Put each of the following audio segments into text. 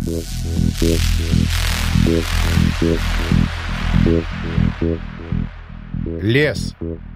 Лес.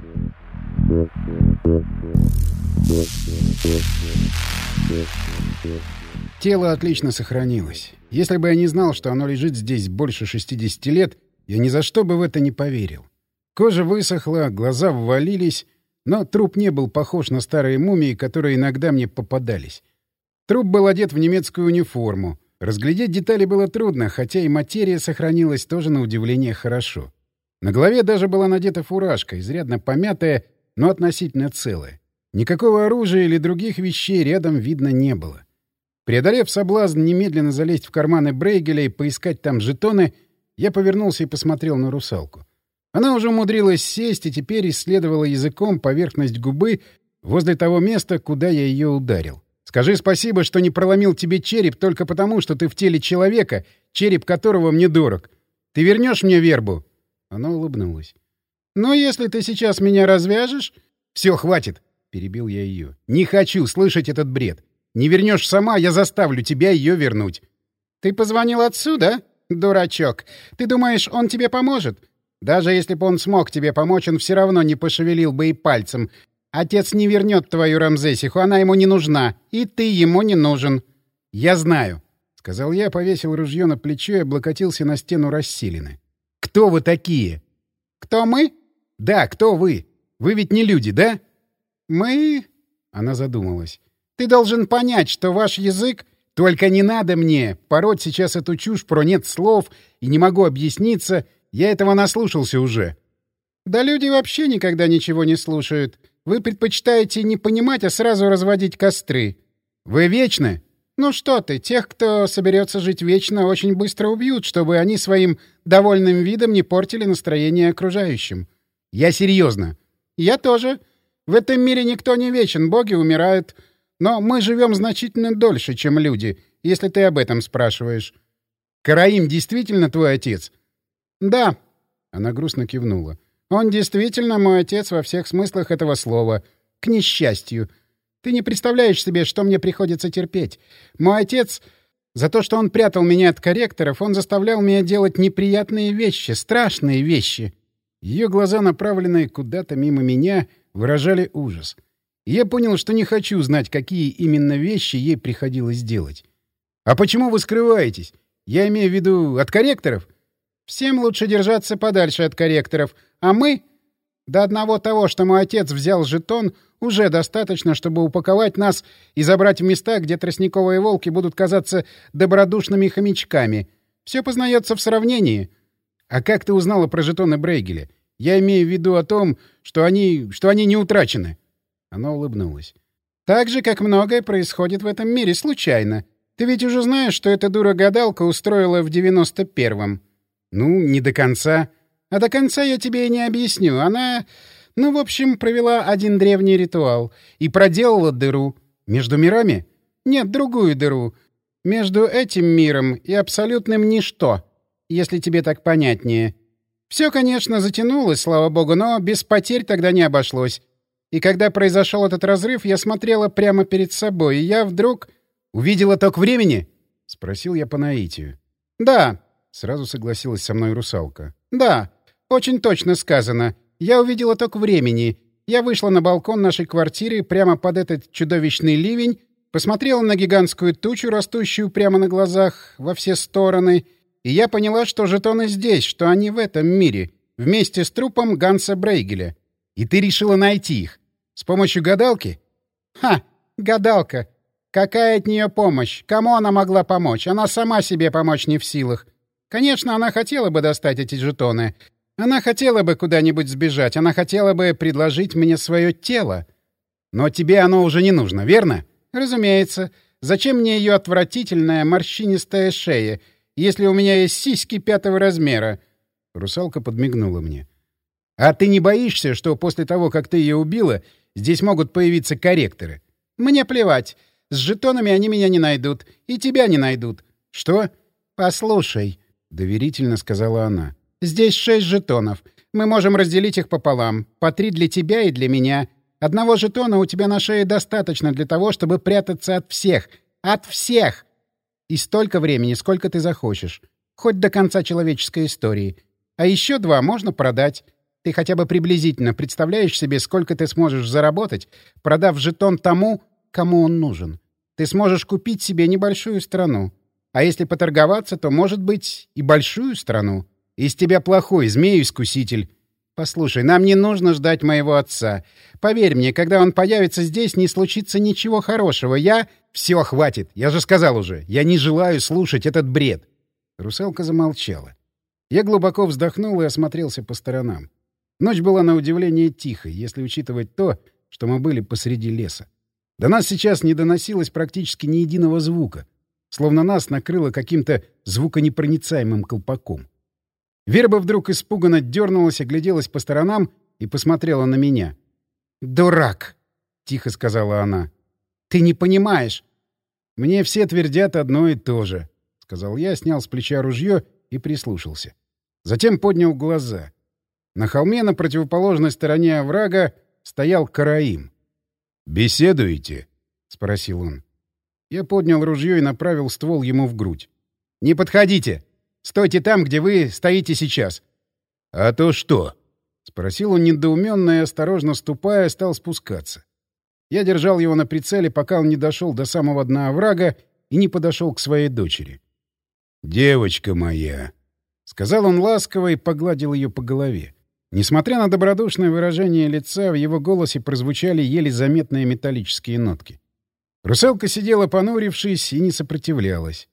Тело отлично сохранилось. Если бы я не знал, что оно лежит здесь больше 60 лет, я ни за что бы в это не поверил. Кожа высохла, глаза ввалились, но труп не был похож на старые мумии, которые иногда мне попадались. Труп был одет в немецкую униформу. Разглядеть детали было трудно, хотя и материя сохранилась тоже на удивление хорошо. На голове даже была надета фуражка, изрядно помятая, но относительно целая. Никакого оружия или других вещей рядом видно не было. Преодолев соблазн немедленно залезть в карманы Брейгеля и поискать там жетоны, я повернулся и посмотрел на русалку. Она уже умудрилась сесть и теперь исследовала языком поверхность губы возле того места, куда я ее ударил. «Скажи спасибо, что не проломил тебе череп только потому, что ты в теле человека, череп которого мне дорог. Ты вернешь мне вербу?» Она улыбнулась. «Ну, если ты сейчас меня развяжешь...» «Все, хватит!» — перебил я ее. «Не хочу слышать этот бред. Не вернешь сама, я заставлю тебя ее вернуть». «Ты позвонил отцу, да? Дурачок. Ты думаешь, он тебе поможет? Даже если бы он смог тебе помочь, он все равно не пошевелил бы и пальцем. Отец не вернет твою Рамзесиху, она ему не нужна. И ты ему не нужен». «Я знаю», — сказал я, повесил ружье на плечо и облокотился на стену расселины. «Кто вы такие?» «Кто мы?» «Да, кто вы? Вы ведь не люди, да?» «Мы...» — она задумалась. «Ты должен понять, что ваш язык...» «Только не надо мне пороть сейчас эту чушь про нет слов и не могу объясниться. Я этого наслушался уже». «Да люди вообще никогда ничего не слушают. Вы предпочитаете не понимать, а сразу разводить костры». «Вы вечны?» «Ну что ты, тех, кто соберется жить вечно, очень быстро убьют, чтобы они своим довольным видом не портили настроение окружающим». «Я серьезно». «Я тоже. В этом мире никто не вечен, боги умирают. Но мы живем значительно дольше, чем люди, если ты об этом спрашиваешь». «Караим действительно твой отец?» «Да». Она грустно кивнула. «Он действительно мой отец во всех смыслах этого слова. К несчастью. Ты не представляешь себе, что мне приходится терпеть. Мой отец... За то, что он прятал меня от корректоров, он заставлял меня делать неприятные вещи, страшные вещи». Ее глаза, направленные куда-то мимо меня, выражали ужас. И я понял, что не хочу знать, какие именно вещи ей приходилось делать. «А почему вы скрываетесь? Я имею в виду от корректоров?» «Всем лучше держаться подальше от корректоров. А мы...» «До одного того, что мой отец взял жетон, уже достаточно, чтобы упаковать нас и забрать в места, где тростниковые волки будут казаться добродушными хомячками. Все познается в сравнении». «А как ты узнала про жетоны Брейгеля? Я имею в виду о том, что они не утрачены». Она улыбнулась. «Так же, как многое происходит в этом мире случайно. Ты ведь уже знаешь, что эта дура-гадалка устроила в 91-м». «Ну, не до конца». «А до конца я тебе и не объясню. Она... Ну, в общем, провела один древний ритуал. И проделала дыру. Между мирами?» «Нет, другую дыру. Между этим миром и абсолютным ничто, если тебе так понятнее. Все, конечно, затянулось, слава богу, но без потерь тогда не обошлось. И когда произошел этот разрыв, я смотрела прямо перед собой, и я вдруг... «Увидела ток времени?» — спросил я по наитию. «Да», — сразу согласилась со мной русалка. «Да, очень точно сказано. Я увидела ток времени. Я вышла на балкон нашей квартиры прямо под этот чудовищный ливень, посмотрела на гигантскую тучу, растущую прямо на глазах во все стороны, и я поняла, что жетоны здесь, что они в этом мире, вместе с трупом Ганса Брейгеля. И ты решила найти их? С помощью гадалки?» «Ха! Гадалка! Какая от нее помощь? Кому она могла помочь? Она сама себе помочь не в силах. Конечно, она хотела бы достать эти жетоны. Она хотела бы куда-нибудь сбежать. Она хотела бы предложить мне свое тело. Но тебе оно уже не нужно, верно?» «Разумеется. Зачем мне ее отвратительная морщинистая шея, если у меня есть сиськи 5-го размера?» Русалка подмигнула мне. «А ты не боишься, что после того, как ты ее убила, здесь могут появиться корректоры?» «Мне плевать. С жетонами они меня не найдут. И тебя не найдут». «Что?» «Послушай», — доверительно сказала она. «Здесь 6 жетонов. Мы можем разделить их пополам. По 3 для тебя и для меня. Одного жетона у тебя на шее достаточно для того, чтобы прятаться от всех. От всех!» И столько времени, сколько ты захочешь. Хоть до конца человеческой истории. А еще 2 можно продать. Ты хотя бы приблизительно представляешь себе, сколько ты сможешь заработать, продав жетон тому, кому он нужен. Ты сможешь купить себе небольшую страну. А если поторговаться, то, может быть, и большую страну. Из тебя плохой змей-искуситель. Послушай, нам не нужно ждать моего отца. Поверь мне, когда он появится здесь, не случится ничего хорошего. Все, хватит. Я же сказал уже. Я не желаю слушать этот бред. Русалка замолчала. Я глубоко вздохнул и осмотрелся по сторонам. Ночь была на удивление тихой, если учитывать то, что мы были посреди леса. До нас сейчас не доносилось практически ни единого звука, словно нас накрыло каким-то звуконепроницаемым колпаком. Верба вдруг испуганно дернулась, огляделась по сторонам и посмотрела на меня. «Дурак!» — тихо сказала она. «Ты не понимаешь!» «Мне все твердят одно и то же», — сказал я, снял с плеча ружье и прислушался. Затем поднял глаза. На холме на противоположной стороне оврага стоял Караим. «Беседуете?» — спросил он. Я поднял ружье и направил ствол ему в грудь. «Не подходите! Стойте там, где вы стоите сейчас!» «А то что?» — спросил он недоуменно и, осторожно ступая, стал спускаться. Я держал его на прицеле, пока он не дошел до самого дна оврага и не подошел к своей дочери. «Девочка моя!» — сказал он ласково и погладил ее по голове. Несмотря на добродушное выражение лица, в его голосе прозвучали еле заметные металлические нотки. Русалка сидела, понурившись, и не сопротивлялась.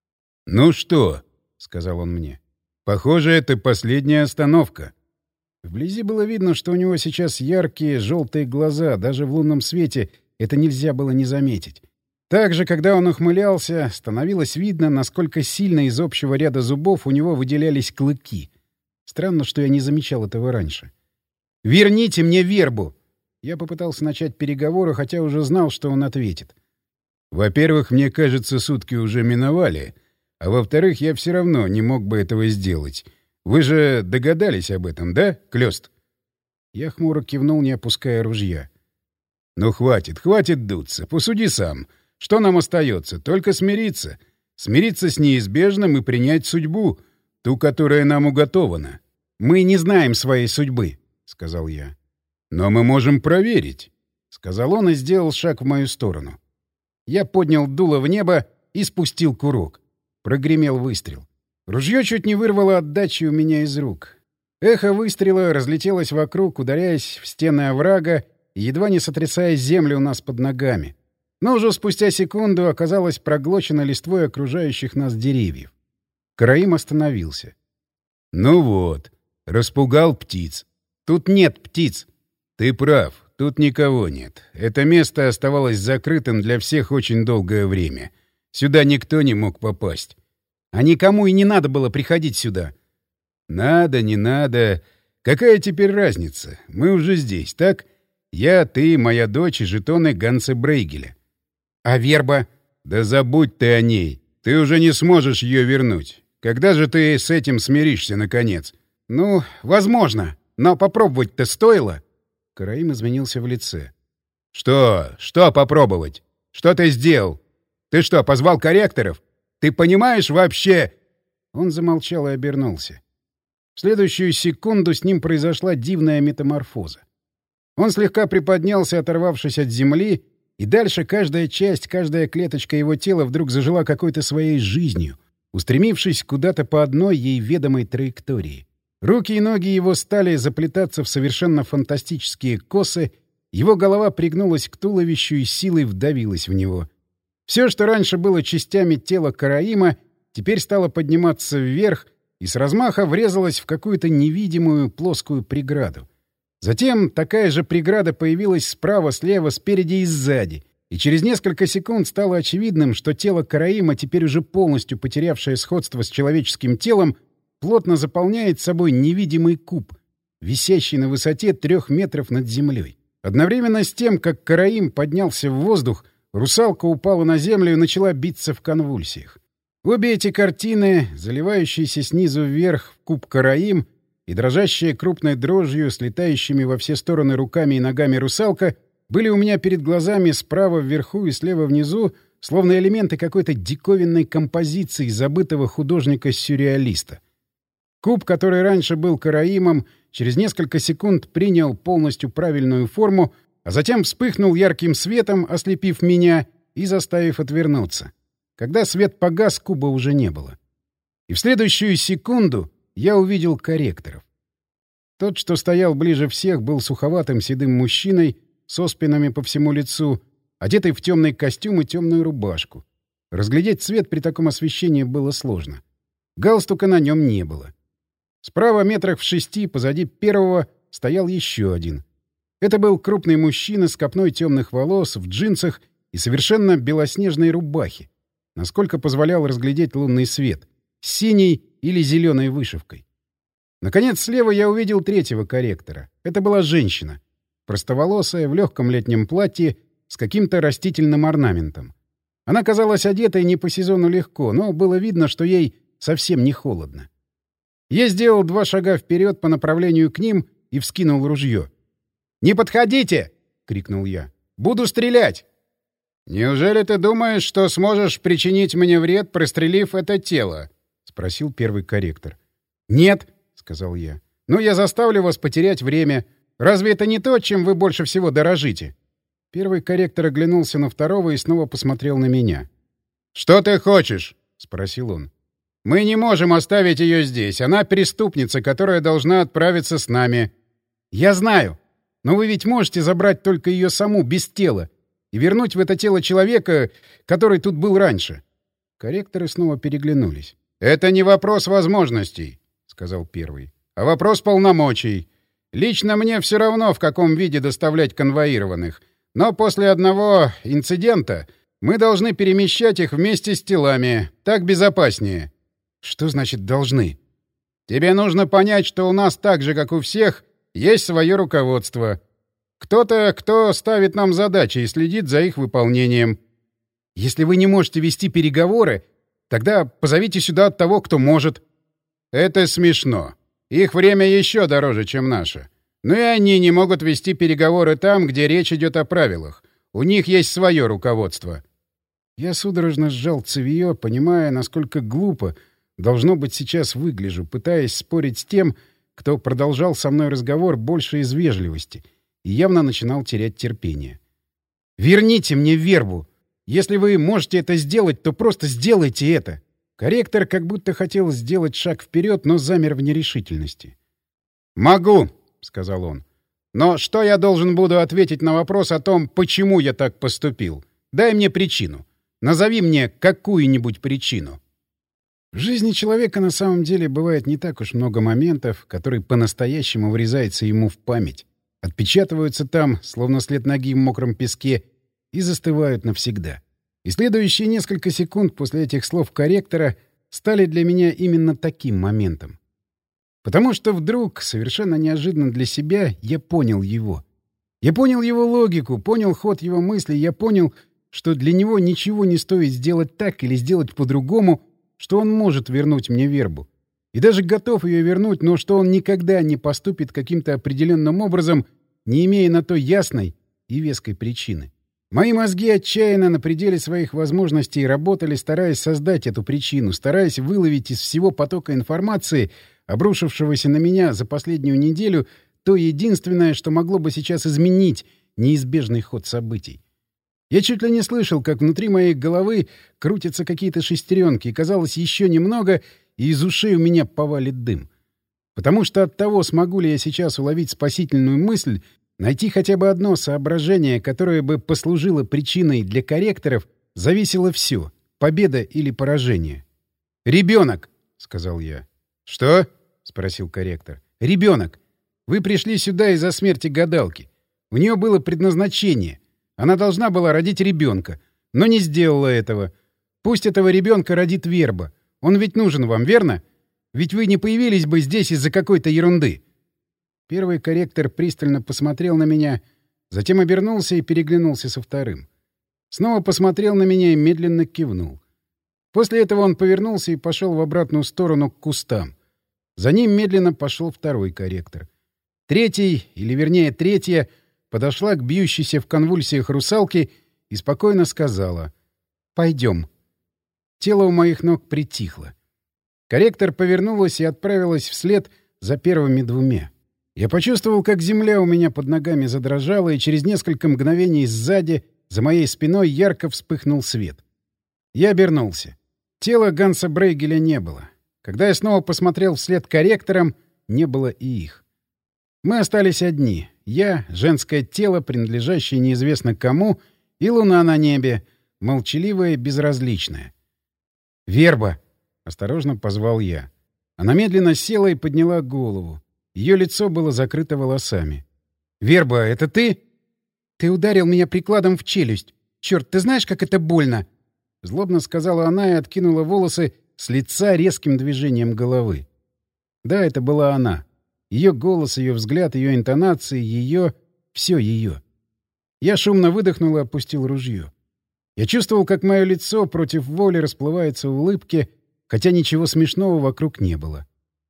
«Ну что?» — сказал он мне. «Похоже, это последняя остановка». Вблизи было видно, что у него сейчас яркие желтые глаза, даже в лунном свете это нельзя было не заметить. Также, когда он ухмылялся, становилось видно, насколько сильно из общего ряда зубов у него выделялись клыки. Странно, что я не замечал этого раньше. «Верните мне вербу!» Я попытался начать переговоры, хотя уже знал, что он ответит. «Во-первых, мне кажется, сутки уже миновали, а во-вторых, я все равно не мог бы этого сделать. Вы же догадались об этом, да, Клёст?» Я хмуро кивнул, не опуская ружья. «Ну, хватит дуться. Посуди сам. Что нам остается? Только смириться. Смириться с неизбежным и принять судьбу, ту, которая нам уготована». «Мы не знаем своей судьбы», — сказал я. «Но мы можем проверить», — сказал он и сделал шаг в мою сторону. Я поднял дуло в небо и спустил курок. Прогремел выстрел. Ружье чуть не вырвало отдачи у меня из рук. Эхо выстрела разлетелось вокруг, ударяясь в стены оврага и едва не сотрясая землю у нас под ногами. Но уже спустя секунду оказалось проглочено листвой окружающих нас деревьев. Караим остановился. «Ну вот, распугал птиц. Тут нет птиц». «Ты прав, тут никого нет. Это место оставалось закрытым для всех очень долгое время. Сюда никто не мог попасть». «А никому и не надо было приходить сюда». «Надо, не надо. Какая теперь разница? Мы уже здесь, так? Я, ты, моя дочь и жетоны Ганса Брейгеля». «А верба?» «Да забудь ты о ней. Ты уже не сможешь ее вернуть. Когда же ты с этим смиришься, наконец?» «Ну, возможно. Но попробовать-то стоило». Караим изменился в лице. «Что? Что попробовать? Что ты сделал? Ты что, позвал корректоров? Ты понимаешь вообще...» Он замолчал и обернулся. В следующую секунду с ним произошла дивная метаморфоза. Он слегка приподнялся, оторвавшись от земли, и дальше каждая часть, каждая клеточка его тела вдруг зажила какой-то своей жизнью, устремившись куда-то по одной ей ведомой траектории. Руки и ноги его стали заплетаться в совершенно фантастические косы, его голова пригнулась к туловищу и силой вдавилась в него. Все, что раньше было частями тела Караима, теперь стало подниматься вверх и с размаха врезалось в какую-то невидимую плоскую преграду. Затем такая же преграда появилась справа, слева, спереди и сзади, и через несколько секунд стало очевидным, что тело Караима, теперь уже полностью потерявшее сходство с человеческим телом, плотно заполняет собой невидимый куб, висящий на высоте 3 метров над землей. Одновременно с тем, как Караим поднялся в воздух, русалка упала на землю и начала биться в конвульсиях. Обе эти картины, заливающиеся снизу вверх в куб Караим и дрожащие крупной дрожью, слетающими во все стороны руками и ногами русалка, были у меня перед глазами справа вверху и слева внизу словно элементы какой-то диковинной композиции забытого художника-сюрреалиста. Куб, который раньше был караимом, через несколько секунд принял полностью правильную форму, а затем вспыхнул ярким светом, ослепив меня и заставив отвернуться. Когда свет погас, куба уже не было. И в следующую секунду я увидел корректоров. Тот, что стоял ближе всех, был суховатым седым мужчиной с оспинами по всему лицу, одетый в темный костюм и темную рубашку. Разглядеть цвет при таком освещении было сложно. Галстука на нем не было. Справа метрах в 6 позади первого стоял еще один. Это был крупный мужчина с копной темных волос, в джинсах и совершенно белоснежной рубахе, насколько позволял разглядеть лунный свет, с синей или зеленой вышивкой. Наконец, слева я увидел третьего корректора. Это была женщина, простоволосая, в легком летнем платье с каким-то растительным орнаментом. Она казалась одетой не по сезону легко, но было видно, что ей совсем не холодно. Я сделал 2 шага вперед по направлению к ним и вскинул ружье. «Не подходите!» — крикнул я. «Буду стрелять!» «Неужели ты думаешь, что сможешь причинить мне вред, прострелив это тело?» — спросил первый корректор. «Нет», — сказал я. «Но я заставлю вас потерять время. Разве это не то, чем вы больше всего дорожите?» Первый корректор оглянулся на второго и снова посмотрел на меня. «Что ты хочешь?» — спросил он. «Мы не можем оставить ее здесь. Она преступница, которая должна отправиться с нами». «Я знаю. Но вы ведь можете забрать только ее саму, без тела, и вернуть в это тело человека, который тут был раньше». Корректоры снова переглянулись. «Это не вопрос возможностей», — сказал первый, — «а вопрос полномочий. Лично мне все равно, в каком виде доставлять конвоированных. Но после одного инцидента мы должны перемещать их вместе с телами. Так безопаснее». «Что значит «должны»?» «Тебе нужно понять, что у нас так же, как у всех, есть свое руководство. Кто-то, кто ставит нам задачи и следит за их выполнением. Если вы не можете вести переговоры, тогда позовите сюда того, кто может». «Это смешно. Их время еще дороже, чем наше. Но и они не могут вести переговоры там, где речь идет о правилах. У них есть свое руководство». Я судорожно сжал цевьё, понимая, насколько глупо должно быть сейчас выгляжу, пытаясь спорить с тем, кто продолжал со мной разговор больше из вежливости и явно начинал терять терпение. «Верните мне вербу! Если вы можете это сделать, то просто сделайте это!» Корректор как будто хотел сделать шаг вперед, но замер в нерешительности. «Могу!» — сказал он. «Но что я должен буду ответить на вопрос о том, почему я так поступил? Дай мне причину. Назови мне какую-нибудь причину». В жизни человека на самом деле бывает не так уж много моментов, которые по-настоящему врезаются ему в память, отпечатываются там, словно след ноги в мокром песке, и застывают навсегда. И следующие несколько секунд после этих слов корректора стали для меня именно таким моментом. Потому что вдруг, совершенно неожиданно для себя, я понял его. Я понял его логику, понял ход его мыслей, я понял, что для него ничего не стоит сделать так или сделать по-другому, что он может вернуть мне вербу. И даже готов ее вернуть, но что он никогда не поступит каким-то определенным образом, не имея на то ясной и веской причины. Мои мозги отчаянно на пределе своих возможностей работали, стараясь создать эту причину, стараясь выловить из всего потока информации, обрушившегося на меня за последнюю неделю, то единственное, что могло бы сейчас изменить неизбежный ход событий. Я чуть ли не слышал, как внутри моей головы крутятся какие-то шестеренки, и казалось, еще немного, и из ушей у меня повалит дым. Потому что от того, смогу ли я сейчас уловить спасительную мысль, найти хотя бы одно соображение, которое бы послужило причиной для корректоров, зависело все — победа или поражение. «Ребенок!» — сказал я. «Что?» — спросил корректор. «Ребенок! Вы пришли сюда из-за смерти гадалки. У нее было предназначение. Она должна была родить ребенка, но не сделала этого. Пусть этого ребенка родит верба. Он ведь нужен вам, верно? Ведь вы не появились бы здесь из-за какой-то ерунды». Первый корректор пристально посмотрел на меня, затем обернулся и переглянулся со вторым. Снова посмотрел на меня и медленно кивнул. После этого он повернулся и пошел в обратную сторону к кустам. За ним медленно пошел второй корректор. Третий, или вернее третья, подошла к бьющейся в конвульсиях русалке и спокойно сказала: Пойдем. Тело у моих ног притихло. Корректор повернулась и отправилась вслед за первыми двумя. Я почувствовал, как земля у меня под ногами задрожала, и через несколько мгновений сзади, за моей спиной, ярко вспыхнул свет. Я обернулся. Тела Ганса Брейгеля не было. Когда я снова посмотрел вслед корректорам, не было и их. Мы остались одни. Я, женское тело, принадлежащее неизвестно кому, и луна на небе, молчаливая, безразличная. «Верба!» — осторожно позвал я. Она медленно села и подняла голову. Ее лицо было закрыто волосами. «Верба, это ты?» «Ты ударил меня прикладом в челюсть. Черт, ты знаешь, как это больно?» Злобно сказала она и откинула волосы с лица резким движением головы. Да, это была она. Ее голос, ее взгляд, ее интонации, ее... все ее. Я шумно выдохнул и опустил ружье. Я чувствовал, как мое лицо против воли расплывается в улыбке, хотя ничего смешного вокруг не было.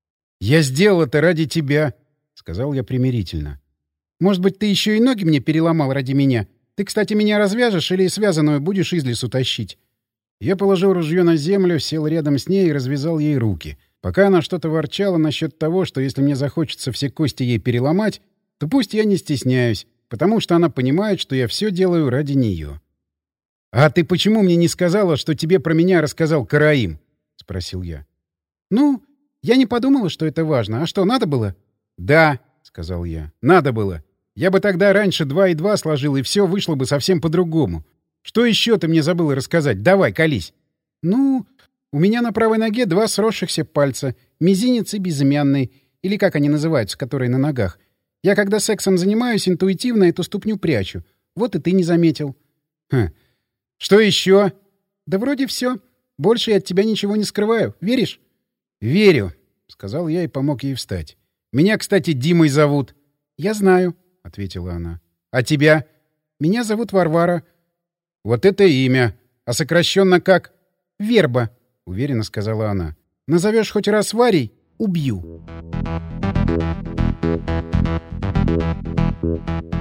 «Я сделал это ради тебя», — сказал я примирительно. «Может быть, ты еще и ноги мне переломал ради меня? Ты, кстати, меня развяжешь или связанную будешь из лесу тащить?» Я положил ружье на землю, сел рядом с ней и развязал ей руки, пока она что-то ворчала насчет того, что если мне захочется все кости ей переломать, то пусть я не стесняюсь, потому что она понимает, что я все делаю ради нее. «А ты почему мне не сказала, что тебе про меня рассказал Караим?» — спросил я. «Ну, я не подумала, что это важно. А что, надо было?» «Да», — сказал я, — «надо было. Я бы тогда раньше 2 и 2 сложил, и все вышло бы совсем по-другому. Что еще ты мне забыла рассказать? Давай, колись». «Ну, у меня на правой ноге 2 сросшихся пальца, мизинец и безымянный, или как они называются, которые на ногах. Я, когда сексом занимаюсь, интуитивно эту ступню прячу. Вот и ты не заметил». «Хм. Что еще?» «Да вроде все. Больше я от тебя ничего не скрываю. Веришь?» «Верю», — сказал я и помог ей встать. «Меня, кстати, Димой зовут». «Я знаю», — ответила она. «А тебя?» «Меня зовут Варвара». «Вот это имя. А сокращенно как?» «Верба», — уверенно сказала она. «Назовешь хоть раз Варей — убью».